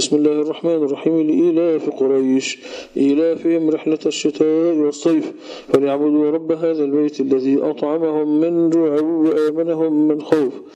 بسم الله الرحمن الرحيم. لإيلاف قريش إيلافهم رحلة الشتاء والصيف فليعبدوا رب هذا البيت الذي أطعمهم من جوع وآمنهم من خوف.